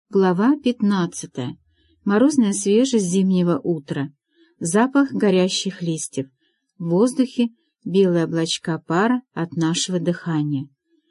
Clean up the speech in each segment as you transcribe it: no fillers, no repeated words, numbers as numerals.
Глава 15. Морозная свежесть зимнего утра. Запах горящих листьев. В воздухе белые облачка пара от нашего дыхания.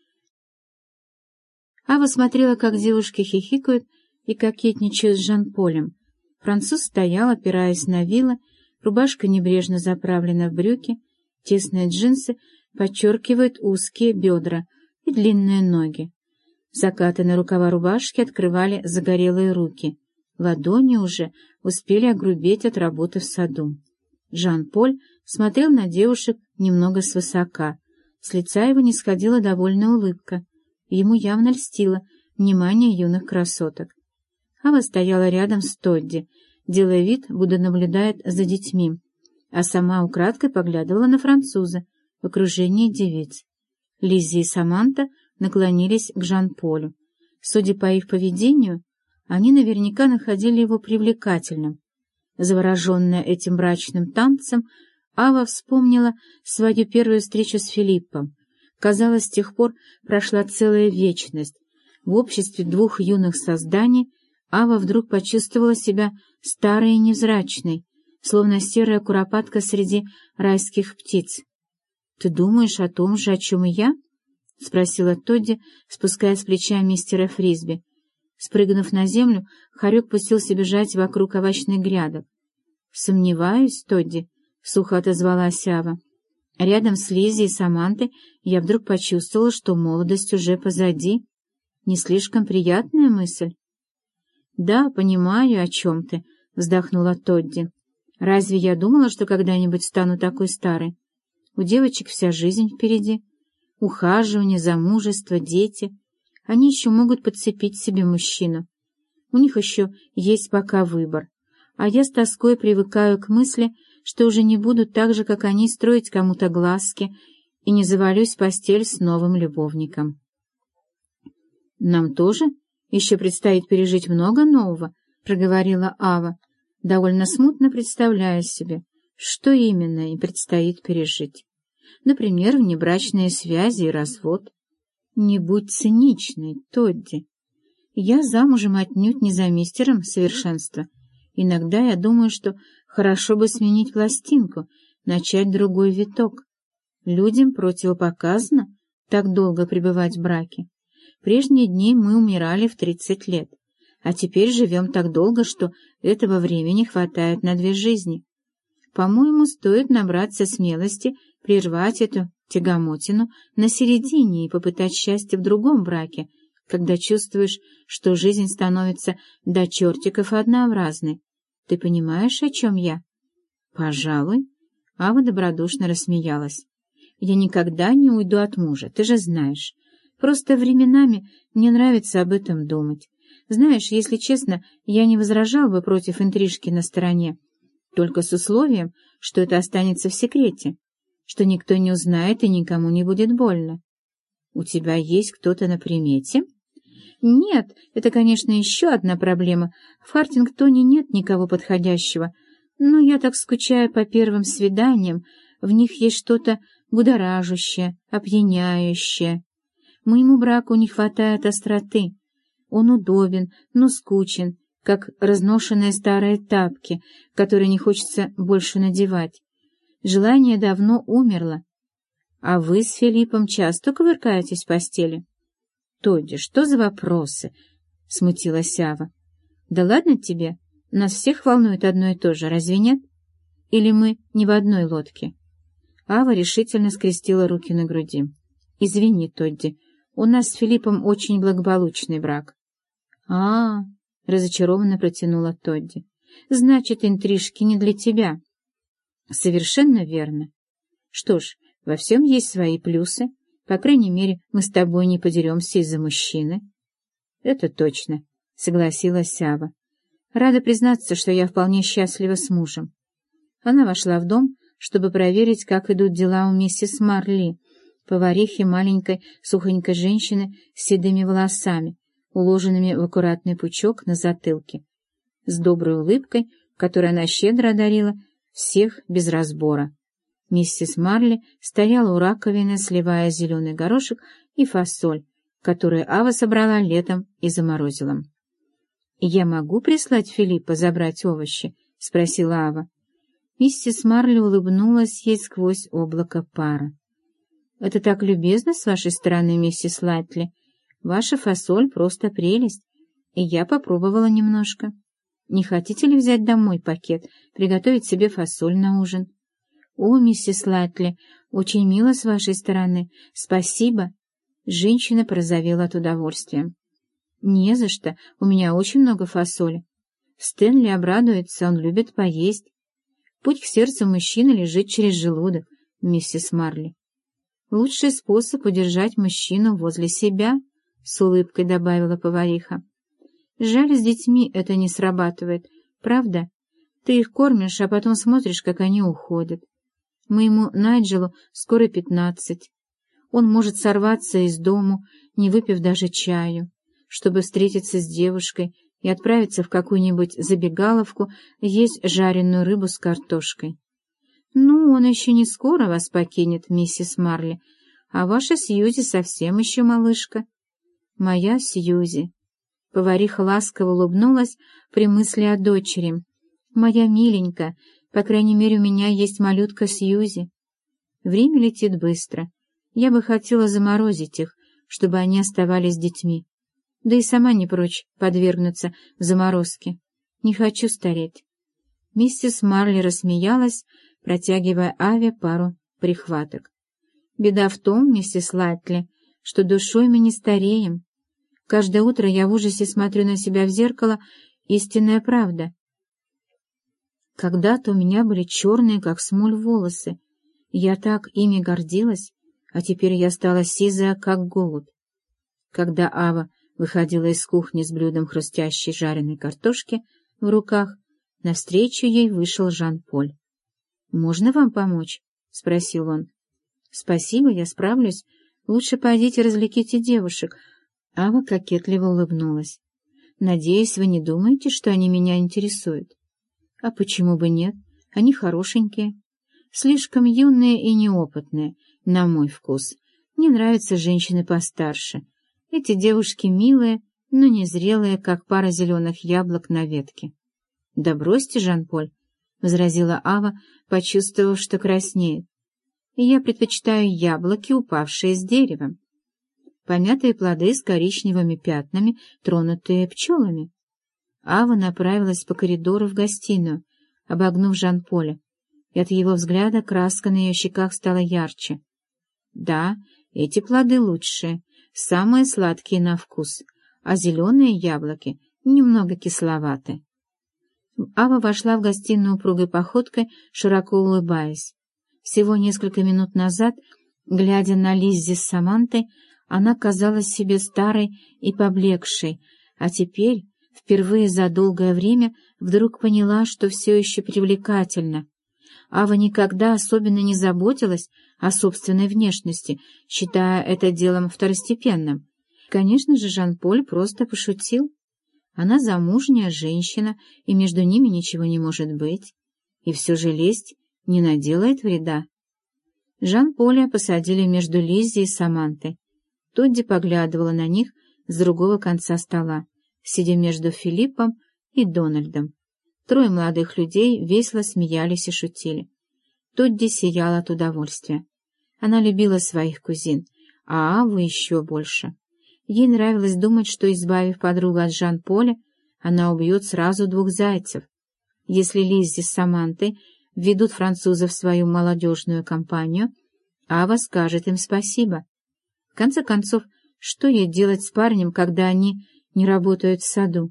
Ава смотрела, как девушки хихикают и кокетничают с Жан-Полем. Француз стоял, опираясь на вилы, рубашка небрежно заправлена в брюки, тесные джинсы подчеркивают узкие бедра и длинные ноги. Закатанные рукава рубашки открывали загорелые руки. Ладони уже успели огрубеть от работы в саду. Жан-Поль смотрел на девушек немного свысока. С лица его не сходила довольная улыбка. Ему явно льстило внимание юных красоток. Ава стояла рядом с Тодди, делая вид, будто наблюдает за детьми, а сама украдкой поглядывала на француза в окружении девиц. Лиззи и Саманта наклонились к Жан-Полю. Судя по их поведению, они наверняка находили его привлекательным. Завороженная этим брачным танцем, Ава вспомнила свою первую встречу с Филиппом. Казалось, с тех пор прошла целая вечность. В обществе двух юных созданий Ава вдруг почувствовала себя старой и невзрачной, словно серая куропатка среди райских птиц. «Ты думаешь о том же, о чем и я?» — спросила Тодди, спуская с плеча мистера Фрисби. Спрыгнув на землю, хорек пустился бежать вокруг овощных грядок. «Сомневаюсь, Тодди», — сухо отозвалась Ава. «Рядом с Лиззи и Самантой я вдруг почувствовала, что молодость уже позади. Не слишком приятная мысль?» «Да, понимаю, о чем ты», — вздохнула Тодди. «Разве я думала, что когда-нибудь стану такой старой? У девочек вся жизнь впереди. Ухаживание, замужество, дети. Они еще могут подцепить себе мужчину. У них еще есть пока выбор. А я с тоской привыкаю к мысли, что уже не буду так же, как они, строить кому-то глазки и не завалюсь в постель с новым любовником». «Нам тоже еще предстоит пережить много нового», — проговорила Ава, довольно смутно представляя себе, что именно им предстоит пережить. Например, внебрачные связи и развод. Не будь циничной, Тодди. Я замужем отнюдь не за мистером совершенства. Иногда я думаю, что хорошо бы сменить пластинку, начать другой виток. Людям противопоказано так долго пребывать в браке. В прежние дни мы умирали в 30 лет, а теперь живем так долго, что этого времени хватает на 2 жизни. По-моему, стоит набраться смелости прервать эту тягомотину на середине и попытать счастье в другом браке, когда чувствуешь, что жизнь становится до чертиков однообразной. Ты понимаешь, о чем я? Пожалуй. Ава добродушно рассмеялась. Я никогда не уйду от мужа, ты же знаешь. Просто временами мне нравится об этом думать. Знаешь, если честно, я не возражал бы против интрижки на стороне, только с условием, что это останется в секрете, что никто не узнает и никому не будет больно. У тебя есть кто-то на примете? Нет, это, конечно, еще одна проблема. В Хартингтоне нет никого подходящего, но я так скучаю по первым свиданиям, в них есть что-то будоражащее, опьяняющее. Моему браку не хватает остроты. Он удобен, но скучен, как разношенные старые тапки, которые не хочется больше надевать. Желание давно умерло. А вы с Филиппом часто кувыркаетесь в постели? Тодди, что за вопросы? — смутилась Ава. Да ладно тебе, нас всех волнует одно и то же, разве нет? Или мы не в одной лодке? Ава решительно скрестила руки на груди. Извини, Тодди, у нас с Филиппом очень благополучный брак. Разочарованно протянула Тодди. Значит, интрижки не для тебя. Совершенно верно. Что ж, во всем есть свои плюсы. По крайней мере, мы с тобой не подеремся из-за мужчины. Это точно, согласилась Ава. Рада признаться, что я вполне счастлива с мужем. Она вошла в дом, чтобы проверить, как идут дела у миссис Марли, поварихи маленькой сухонькой женщины с седыми волосами, уложенными в аккуратный пучок на затылке, с доброй улыбкой, которой она щедро одарила всех без разбора. Миссис Марли стояла у раковины, сливая зеленый горошек и фасоль, которую Ава собрала летом и заморозила. «Я могу прислать Филиппа забрать овощи?» — спросила Ава. Миссис Марли улыбнулась ей сквозь облако пара. «Это так любезно с вашей стороны, миссис Лайтли. Ваша фасоль просто прелесть, и я попробовала немножко. Не хотите ли взять домой пакет, приготовить себе фасоль на ужин?» «О, миссис Лайтли, очень мило с вашей стороны. Спасибо!» Женщина порозовела от удовольствия. «Не за что, у меня очень много фасоли. Стэнли обрадуется, он любит поесть. Путь к сердцу мужчины лежит через желудок, миссис Марли. Лучший способ удержать мужчину возле себя», — с улыбкой добавила повариха. «Жаль, с детьми это не срабатывает, правда? Ты их кормишь, а потом смотришь, как они уходят. Моему Найджелу скоро 15. Он может сорваться из дому, не выпив даже чаю, чтобы встретиться с девушкой и отправиться в какую-нибудь забегаловку есть жареную рыбу с картошкой. Ну, он еще не скоро вас покинет, миссис Марли, а ваша Сьюзи совсем еще малышка». «Моя Сьюзи». Повариха ласково улыбнулась при мысли о дочери. «Моя миленькая, по крайней мере, у меня есть малютка Сьюзи». Время летит быстро. Я бы хотела заморозить их, чтобы они оставались с детьми. Да и сама не прочь подвергнуться заморозке. Не хочу стареть. Миссис Марли рассмеялась, протягивая Аве пару прихваток. «Беда в том, миссис Лайтли, что душой мы не стареем. Каждое утро я в ужасе смотрю на себя в зеркало, истинная правда. Когда-то у меня были черные, как смоль, волосы. Я так ими гордилась, а теперь я стала сизая, как голубь». Когда Ава выходила из кухни с блюдом хрустящей жареной картошки в руках, навстречу ей вышел Жан-Поль. «Можно вам помочь?» — спросил он. «Спасибо, я справлюсь. Лучше пойдите развлеките девушек». Ава кокетливо улыбнулась. «Надеюсь, вы не думаете, что они меня интересуют?» «А почему бы нет? Они хорошенькие. Слишком юные и неопытные, на мой вкус. Мне нравятся женщины постарше. Эти девушки милые, но незрелые, как пара зеленых яблок на ветке». «Да бросьте, Жан-Поль», — возразила Ава, почувствовав, что краснеет. «Я предпочитаю яблоки, упавшие с дерева. Помятые плоды с коричневыми пятнами, тронутые пчелами». Ава направилась по коридору в гостиную, обогнув Жан-Поля, и от его взгляда краска на ее щеках стала ярче. «Да, эти плоды лучшие, самые сладкие на вкус, а зеленые яблоки немного кисловаты». Ава вошла в гостиную упругой походкой, широко улыбаясь. Всего несколько минут назад, глядя на Лиззи с Самантой, она казалась себе старой и поблекшей, а теперь, впервые за долгое время, вдруг поняла, что все еще привлекательна. Ава никогда особенно не заботилась о собственной внешности, считая это делом второстепенным. Конечно же, Жан-Поль просто пошутил. Она замужняя женщина, и между ними ничего не может быть. И все же лесть не наделает вреда. Жан-Поля посадили между Лиззи и Самантой. Тодди поглядывала на них с другого конца стола, сидя между Филиппом и Дональдом. Трое молодых людей весело смеялись и шутили. Тодди сияла от удовольствия. Она любила своих кузин, а Аву еще больше. Ей нравилось думать, что, избавив подругу от Жан-Поля, она убьет сразу двух зайцев. Если Лиззи с Самантой введут французов в свою молодежную компанию, Ава скажет им спасибо. В конце концов, что ей делать с парнем, когда они не работают в саду?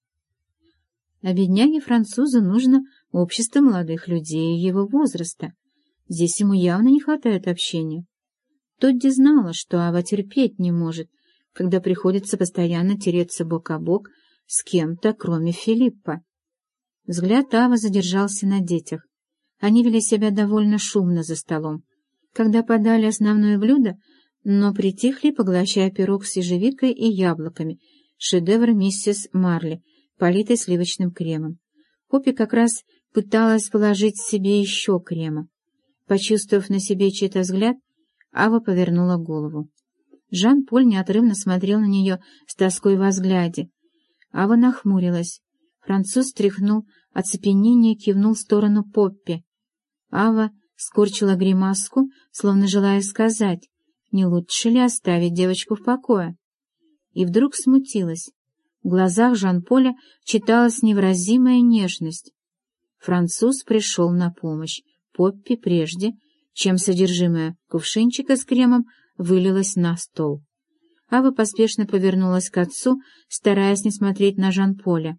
А бедняге-французу нужно общество молодых людей его возраста. Здесь ему явно не хватает общения. Тодди знала, что Ава терпеть не может, когда приходится постоянно тереться бок о бок с кем-то, кроме Филиппа. Взгляд Авы задержался на детях. Они вели себя довольно шумно за столом. Когда подали основное блюдо, но притихли, поглощая пирог с ежевикой и яблоками, шедевр миссис Марли, политый сливочным кремом. Поппи как раз пыталась положить себе еще крема. Почувствовав на себе чей-то взгляд, Ава повернула голову. Жан-Поль неотрывно смотрел на нее с тоской во взгляде. Ава нахмурилась. Француз стряхнул оцепенение и кивнул в сторону Поппи. Ава скорчила гримаску, словно желая сказать, не лучше ли оставить девочку в покое. И вдруг смутилась. В глазах Жан-Поля читалась невыразимая нежность. Француз пришел на помощь Поппи прежде, чем содержимое кувшинчика с кремом вылилось на стол. Ава поспешно повернулась к отцу, стараясь не смотреть на Жан-Поля.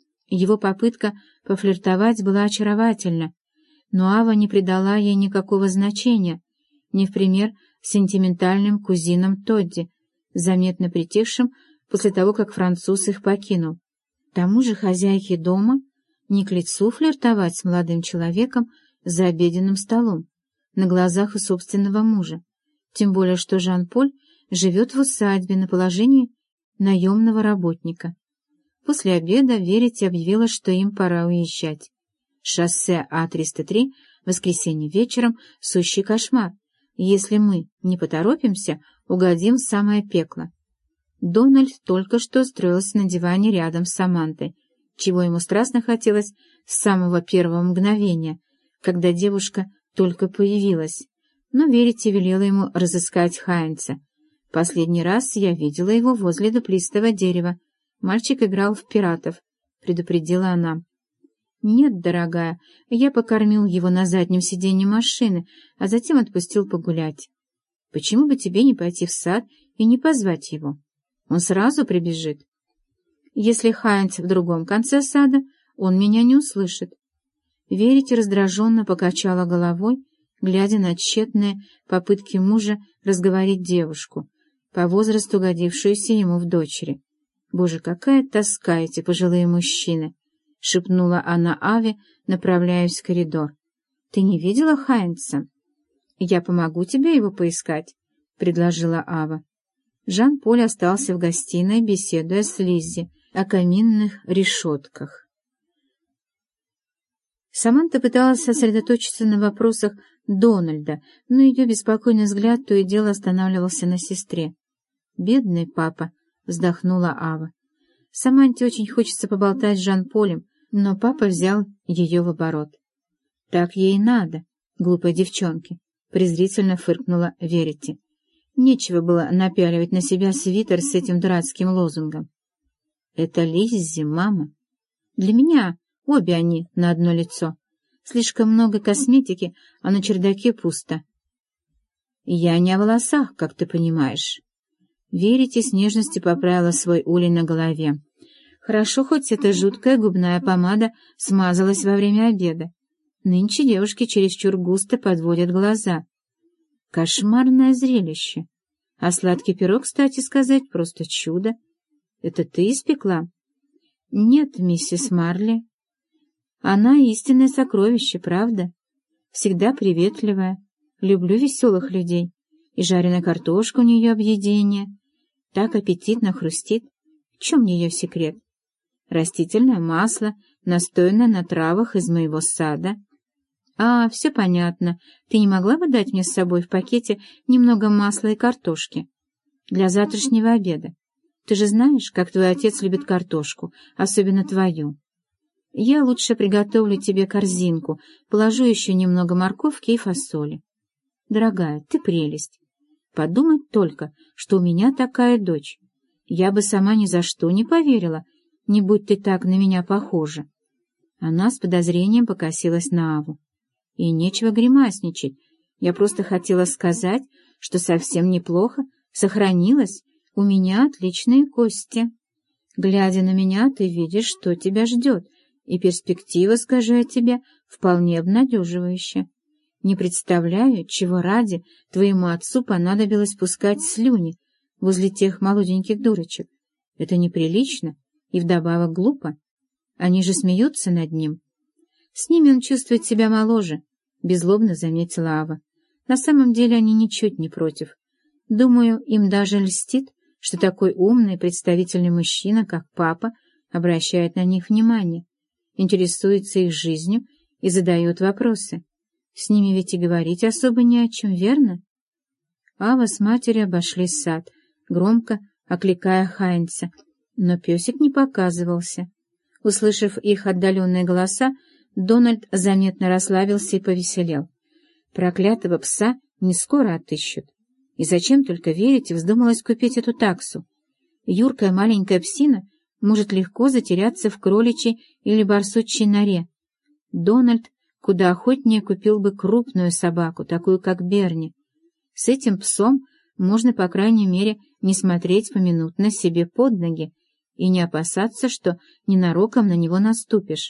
Его попытка пофлиртовать была очаровательна, но Ава не придала ей никакого значения, не в пример сентиментальным кузинам Тодди, заметно притихшим после того, как француз их покинул. К тому же хозяйке дома не к лицу флиртовать с молодым человеком за обеденным столом, на глазах у собственного мужа, тем более что Жан-Поль живет в усадьбе на положении наемного работника. После обеда Верити объявила, что им пора уезжать. Шоссе А-303 в воскресенье вечером — сущий кошмар. Если мы не поторопимся, угодим в самое пекло. Дональд только что устроился на диване рядом с Самантой, чего ему страстно хотелось с самого первого мгновения, когда девушка только появилась. Но Верити велела ему разыскать Хайнца. Последний раз я видела его возле дуплистого дерева. Мальчик играл в пиратов, предупредила она. «Нет, дорогая, я покормил его на заднем сиденье машины, а затем отпустил погулять. Почему бы тебе не пойти в сад и не позвать его? Он сразу прибежит. Если Хайнц в другом конце сада, он меня не услышит». Верите раздраженно покачала головой, глядя на тщетные попытки мужа разговорить девушку, по возрасту годившуюся ему в дочери. «Боже, какая тоска эти пожилые мужчины!» — шепнула она Аве, направляясь в коридор. «Ты не видела Хайнца?» «Я помогу тебе его поискать», — предложила Ава. Жан-Поль остался в гостиной, беседуя с Лиззи о каминных решетках. Саманта пыталась сосредоточиться на вопросах Дональда, но ее беспокойный взгляд то и дело останавливался на сестре. «Бедный папа», — вздохнула Ава. Саманте очень хочется поболтать с Жан-Полем, но папа взял ее в оборот. «Так ей и надо, глупой девчонке», — презрительно фыркнула Верити. «Нечего было напяливать на себя свитер с этим дурацким лозунгом». «Это Лиззи, мама. Для меня обе они на одно лицо. Слишком много косметики, а на чердаке пусто». «Я не о волосах, как ты понимаешь». Верите с нежностью поправила свой улей на голове. Хорошо, хоть эта жуткая губная помада смазалась во время обеда. Нынче девушки чересчур густо подводят глаза. Кошмарное зрелище. А сладкий пирог, кстати сказать, просто чудо. Это ты испекла? Нет, миссис Марли. Она истинное сокровище, правда? Всегда приветливая. Люблю веселых людей. И жареная картошка у нее объедение. Так аппетитно хрустит. В чем ее секрет? Растительное масло, настоянное на травах из моего сада. А, все понятно. Ты не могла бы дать мне с собой в пакете немного масла и картошки? Для завтрашнего обеда. Ты же знаешь, как твой отец любит картошку, особенно твою. Я лучше приготовлю тебе корзинку, положу еще немного морковки и фасоли. Дорогая, ты прелесть. Подумать только, что у меня такая дочь. Я бы сама ни за что не поверила, не будь ты так на меня похожа. Она с подозрением покосилась на Аву. И нечего гримасничать. Я просто хотела сказать, что совсем неплохо сохранилась. У меня отличные кости. Глядя на меня, ты видишь, что тебя ждет, и перспектива, скажу я тебе, вполне обнадеживающая. Не представляю, чего ради твоему отцу понадобилось пускать слюни возле тех молоденьких дурочек. Это неприлично и вдобавок глупо. Они же смеются над ним. С ними он чувствует себя моложе, — беззлобно заметила Ава. На самом деле они ничуть не против. Думаю, им даже льстит, что такой умный, представительный мужчина, как папа, обращает на них внимание, интересуется их жизнью и задает вопросы. С ними ведь и говорить особо не о чем, верно? Ава с матерью обошли сад, громко окликая Хайнца, Но песик не показывался. Услышав их отдаленные голоса, Дональд заметно расслабился и повеселел. Проклятого пса не скоро отыщут. И зачем, только верите, вздумалось купить эту таксу? Юркая маленькая псина может легко затеряться в кроличьей или барсучьей норе. Дональд куда охотнее купил бы крупную собаку, такую как Берни. С этим псом можно, по крайней мере, не смотреть поминутно себе под ноги и не опасаться, что ненароком на него наступишь.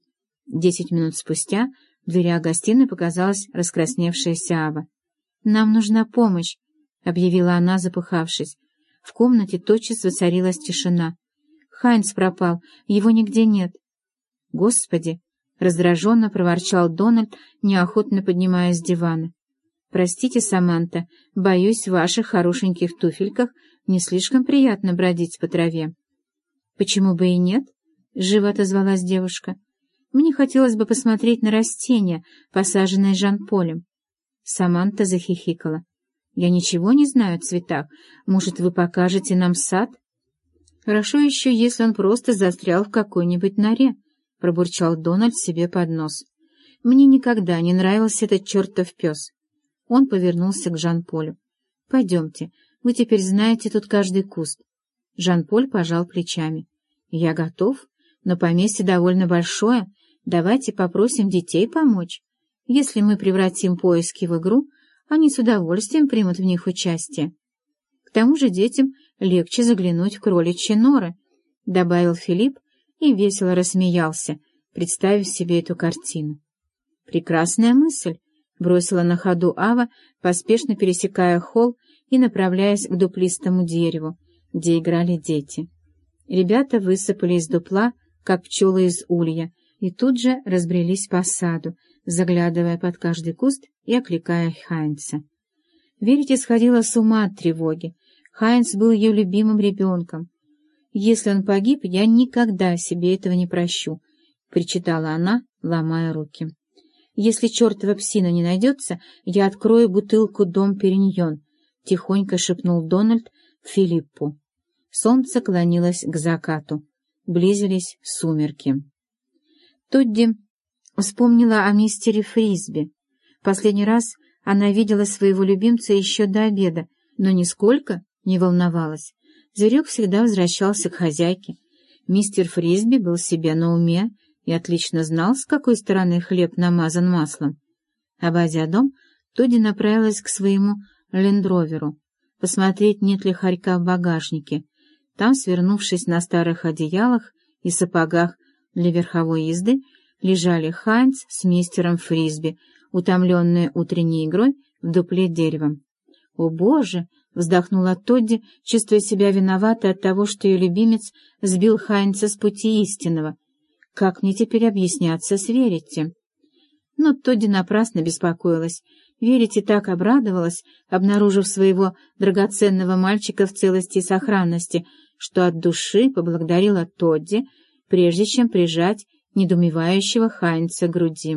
10 минут спустя в дверях гостиной показалась раскрасневшаяся Ава. «Нам нужна помощь», — объявила она, запыхавшись. В комнате тотчас воцарилась тишина. «Хайнц пропал, его нигде нет». «Господи!» — раздраженно проворчал Дональд, неохотно поднимаясь с дивана. «Простите, Саманта, боюсь, в ваших хорошеньких туфельках не слишком приятно бродить по траве». «Почему бы и нет?» — живо отозвалась девушка. «Мне хотелось бы посмотреть на растения, посаженные Жан-Полем». Саманта захихикала. «Я ничего не знаю о цветах. Может, вы покажете нам сад?» «Хорошо еще, если он просто застрял в какой-нибудь норе», — пробурчал Дональд себе под нос. «Мне никогда не нравился этот чертов пес». Он повернулся к Жан-Полю. «Пойдемте, вы теперь знаете тут каждый куст». Жан-Поль пожал плечами. «Я готов, но поместье довольно большое. Давайте попросим детей помочь. Если мы превратим поиски в игру, они с удовольствием примут в них участие. К тому же детям легче заглянуть в кроличьи норы», — добавил Филипп и весело рассмеялся, представив себе эту картину. «Прекрасная мысль», — бросила на ходу Ава, поспешно пересекая холл и направляясь к дуплистому дереву, где играли дети. Ребята высыпали из дупла, как пчелы из улья, и тут же разбрелись по саду, заглядывая под каждый куст и окликая Хайнца. Верите сходила с ума от тревоги. Хайнц был ее любимым ребенком. «Если он погиб, я никогда себе этого не прощу», — причитала она, ломая руки. «Если чертова псина не найдется, я открою бутылку «Дом Периньон», — тихонько шепнул Дональд Филиппу. Солнце клонилось к закату. Близились сумерки. Тодди вспомнила о мистере Фрисби. Последний раз она видела своего любимца еще до обеда, но нисколько не волновалась. Зверек всегда возвращался к хозяйке. Мистер Фрисби был себе на уме и отлично знал, с какой стороны хлеб намазан маслом. Обойдя дом, Тодди направилась к своему лендроверу, посмотреть, нет ли хорька в багажнике. Там, свернувшись на старых одеялах и сапогах для верховой езды, лежали Хайнц с мистером Фрисби, утомленные утренней игрой в дупле деревом. «О, Боже!» — вздохнула Тодди, чувствуя себя виноватой от того, что ее любимец сбил Хайнца с пути истинного. «Как мне теперь объясняться с Верити?» Но Тодди напрасно беспокоилась. Верити так обрадовалась, обнаружив своего драгоценного мальчика в целости и сохранности, что от души поблагодарила Тодди, прежде чем прижать недоумевающего Хайнца к груди.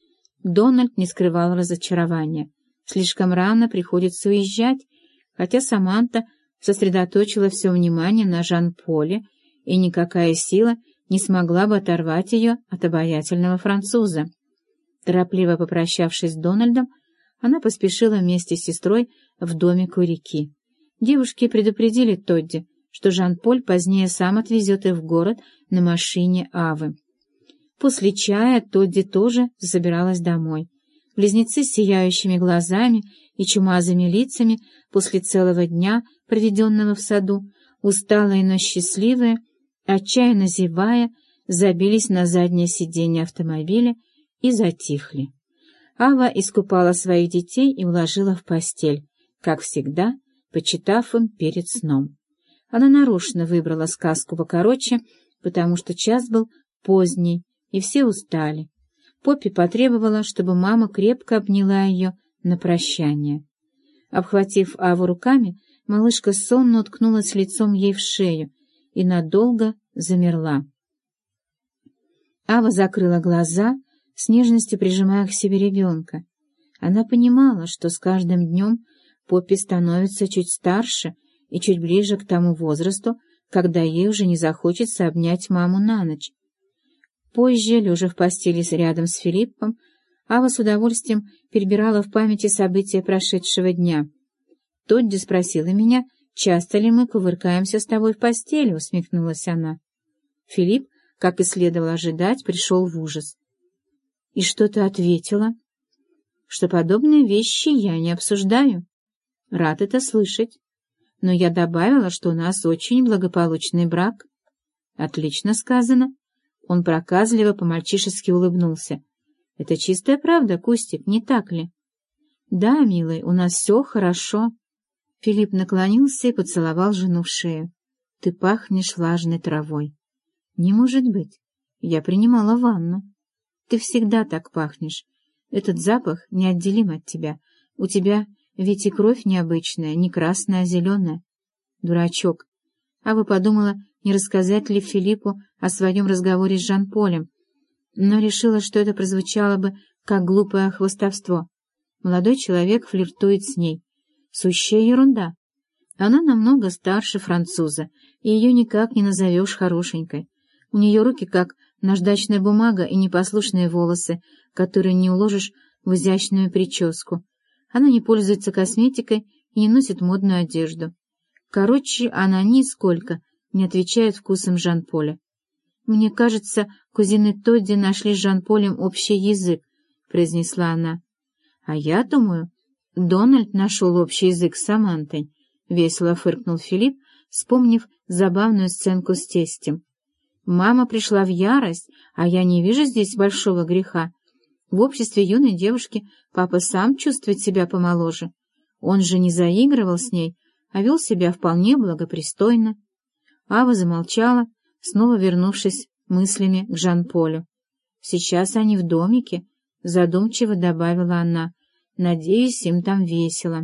Дональд не скрывал разочарования. Слишком рано приходится уезжать, хотя Саманта сосредоточила все внимание на Жан-Поле, и никакая сила не смогла бы оторвать ее от обаятельного француза. Торопливо попрощавшись с Дональдом, она поспешила вместе с сестрой в домик у реки. Девушки предупредили Тодди, что Жан-Поль позднее сам отвезет их в город на машине Авы. После чая Тодди тоже забиралась домой. Близнецы с сияющими глазами и чумазыми лицами после целого дня, проведенного в саду, усталые, но счастливые, отчаянно зевая, забились на заднее сиденье автомобиля и затихли. Ава искупала своих детей и уложила в постель, как всегда, почитав им перед сном. Она нарочно выбрала сказку покороче, потому что час был поздний, и все устали. Поппи потребовала, чтобы мама крепко обняла ее на прощание. Обхватив Аву руками, малышка сонно уткнулась лицом ей в шею и надолго замерла. Ава закрыла глаза, с нежностью прижимая к себе ребенка. Она понимала, что с каждым днем Поппи становится чуть старше и чуть ближе к тому возрасту, когда ей уже не захочется обнять маму на ночь. Позже, лежа в постели рядом с Филиппом, Ава с удовольствием перебирала в памяти события прошедшего дня. «Тодди спросила меня, часто ли мы кувыркаемся с тобой в постели», — усмехнулась она. Филипп, как и следовало ожидать, пришел в ужас. «И что ты ответила?» «Что подобные вещи я не обсуждаю». «Рад это слышать. Но я добавила, что у нас очень благополучный брак». «Отлично сказано». Он проказливо по-мальчишески улыбнулся. «Это чистая правда, Кустик, не так ли?» «Да, милый, у нас все хорошо». Филипп наклонился и поцеловал жену в шею. «Ты пахнешь влажной травой». «Не может быть. Я принимала ванну». «Ты всегда так пахнешь. Этот запах неотделим от тебя. У тебя ведь и кровь необычная, не красная, а зеленая». «Дурачок». Ава подумала, не рассказать ли Филиппу о своем разговоре с Жан-Полем, но решила, что это прозвучало бы как глупое хвастовство. Молодой человек флиртует с ней. Сущая ерунда. Она намного старше француза, и ее никак не назовешь хорошенькой. У нее руки как наждачная бумага и непослушные волосы, которые не уложишь в изящную прическу. Она не пользуется косметикой и не носит модную одежду. Короче, она нисколько не отвечает вкусам Жан-Поля. «Мне кажется, кузины Тодди нашли с Жан-Полем общий язык», — произнесла она. «А я думаю, Дональд нашел общий язык с Самантой», — весело фыркнул Филипп, вспомнив забавную сценку с тестем. «Мама пришла в ярость, а я не вижу здесь большого греха. В обществе юной девушки папа сам чувствует себя помоложе. Он же не заигрывал с ней, а вел себя вполне благопристойно». Ава замолчала, снова вернувшись мыслями к Жан-Полю. «Сейчас они в домике», — задумчиво добавила она. «Надеюсь, им там весело.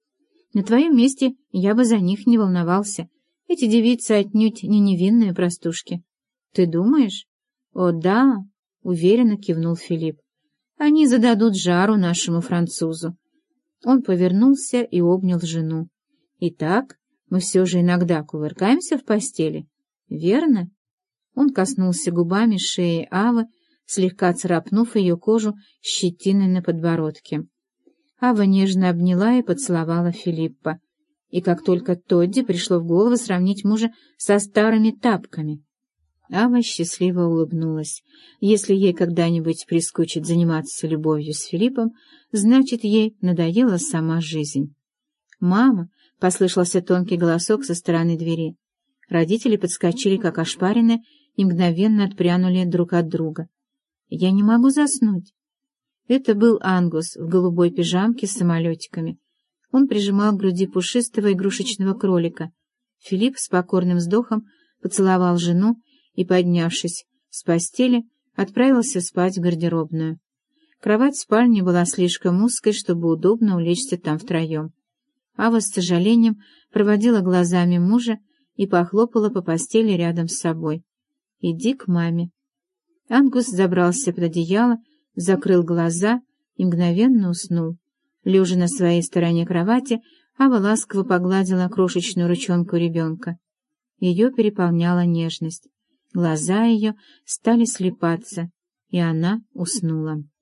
На твоем месте я бы за них не волновался. Эти девицы отнюдь не невинные простушки». «Ты думаешь?» «О, да», — уверенно кивнул Филипп. «Они зададут жару нашему французу». Он повернулся и обнял жену. «Итак, мы все же иногда кувыркаемся в постели, верно?» Он коснулся губами шеи Авы, слегка царапнув ее кожу щетиной на подбородке. Ава нежно обняла и поцеловала Филиппа. И как только Тодди пришло в голову сравнить мужа со старыми тапками. Ава счастливо улыбнулась. Если ей когда-нибудь прискучит заниматься любовью с Филиппом, значит, ей надоела сама жизнь. «Мама!» — послышался тонкий голосок со стороны двери. Родители подскочили, как ошпаренные, и мгновенно отпрянули друг от друга. «Я не могу заснуть». Это был Ангус в голубой пижамке с самолетиками. Он прижимал к груди пушистого игрушечного кролика. Филипп с покорным вздохом поцеловал жену и, поднявшись с постели, отправился спать в гардеробную. Кровать в спальне была слишком узкой, чтобы удобно улечься там втроем. Ава с сожалением проводила глазами мужа и похлопала по постели рядом с собой. «Иди к маме». Ангус забрался под одеяло, закрыл глаза и мгновенно уснул. Лежа на своей стороне кровати, Ава ласково погладила крошечную ручонку ребенка. Ее переполняла нежность. Глаза ее стали слипаться, и она уснула.